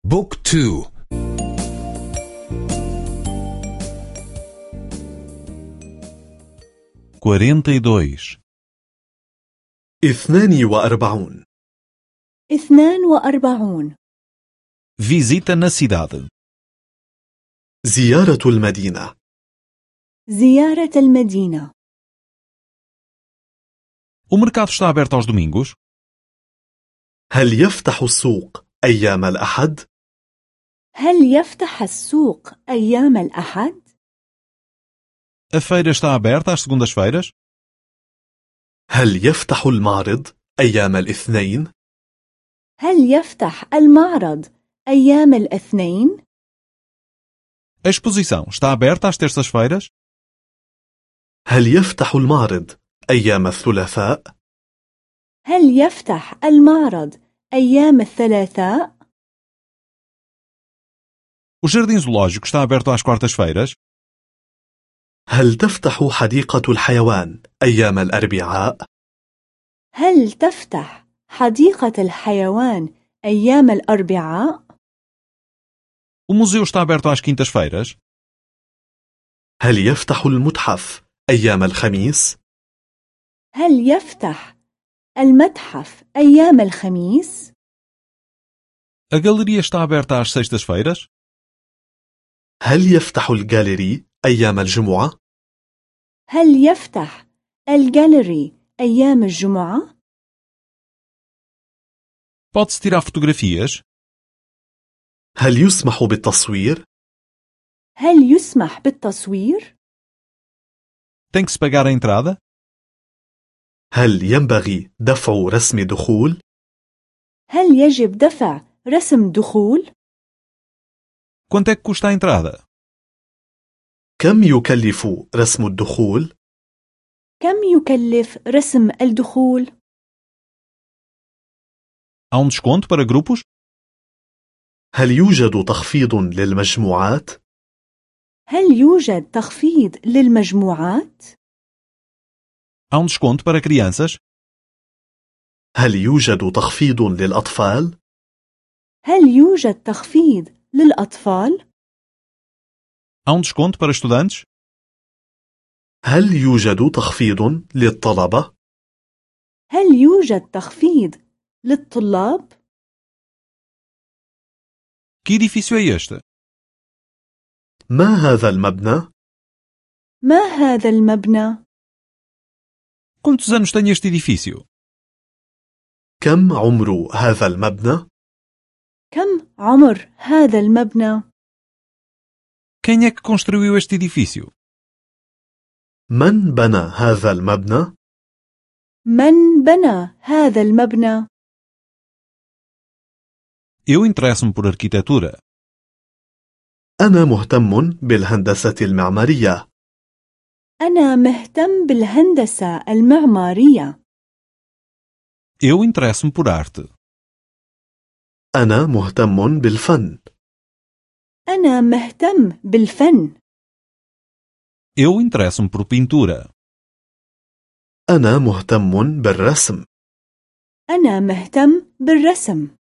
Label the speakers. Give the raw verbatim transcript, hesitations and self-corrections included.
Speaker 1: بوك تو.
Speaker 2: quarenta e dois.
Speaker 3: اثنان وأربعون.
Speaker 4: اثنان وأربعون.
Speaker 2: Visita na cidade.
Speaker 3: زيارة المدينة.
Speaker 4: زيارة المدينة.
Speaker 2: O mercado está aberto aos domingos?
Speaker 3: هل يفتح السوق أيام الأحد؟
Speaker 4: هل يفتح السوق أيام الأحد؟
Speaker 2: A feira está aberta às segundas-feiras?
Speaker 3: هل يفتح المعرض أيام الاثنين؟
Speaker 4: هل يفتح المعرض أيام الاثنين؟
Speaker 2: A exposição está aberta às terças-feiras?
Speaker 3: هل يفتح المعرض أيام الثلاثاء؟
Speaker 4: هل يفتح المعرض أيام الثلاثاء؟
Speaker 2: O jardim zoológico está aberto às quartas-feiras?
Speaker 3: هل تفتح حديقة الحيوان أيام الأربعاء؟
Speaker 4: هل تفتح حديقة الحيوان أيام الأربعاء؟
Speaker 2: O museu está aberto às quintas-feiras?
Speaker 3: هل يفتح المتحف أيام الخميس؟
Speaker 4: هل يفتح المتحف أيام الخميس؟
Speaker 2: A galeria está aberta às sextas-feiras?
Speaker 3: هل يفتح الجاليري أيام الجمعة؟
Speaker 4: هل يفتح الجاليري أيام الجمعة؟
Speaker 2: Pode-se tirar fotografias?
Speaker 3: هل يسمح بالتصوير؟
Speaker 4: هل يسمح بالتصوير؟
Speaker 2: Tem que se pagar a entrada?
Speaker 3: هل ينبغي دفع رسم دخول؟
Speaker 4: هل يجب دفع رسم دخول؟
Speaker 2: Quanto é que custa a entrada?
Speaker 3: كم يكلف رسم الدخول؟
Speaker 4: كم يكلف رسم الدخول؟
Speaker 2: Há um desconto para grupos?
Speaker 3: هل يوجد تخفيض للمجموعات؟
Speaker 4: هل يوجد تخفيض للمجموعات؟
Speaker 2: Há um desconto para crianças?
Speaker 3: هل يوجد تخفيض للأطفال؟
Speaker 4: هل يوجد تخفيض للأطفال؟
Speaker 2: Há um desconto para estudantes?
Speaker 3: هل يوجد تخفيض للطلبة؟
Speaker 4: هل يوجد تخفيض للطلاب؟
Speaker 2: Que edifício é este?
Speaker 3: ما هذا المبنى؟
Speaker 4: ما هذا المبنى؟
Speaker 2: Quantos anos tem este edifício?
Speaker 3: كم عمر هذا المبنى؟
Speaker 4: كم عمر هذا المبنى؟
Speaker 2: Quem é que construiu este edifício?
Speaker 3: من بنى هذا المبنى؟
Speaker 4: من بنى هذا المبنى؟
Speaker 2: Eu interesso-me por arquitetura.
Speaker 3: أنا مهتم بالهندسة المعمارية.
Speaker 4: أنا مهتم بالهندسة المعمارية.
Speaker 2: Eu interesso-me por arte.
Speaker 3: أنا مهتم بالفن.
Speaker 4: أنا مهتم بالفن.
Speaker 2: Eu interesso-me por pintura.
Speaker 3: أنا مهتم بالرسم.
Speaker 4: أنا مهتم بالرسم.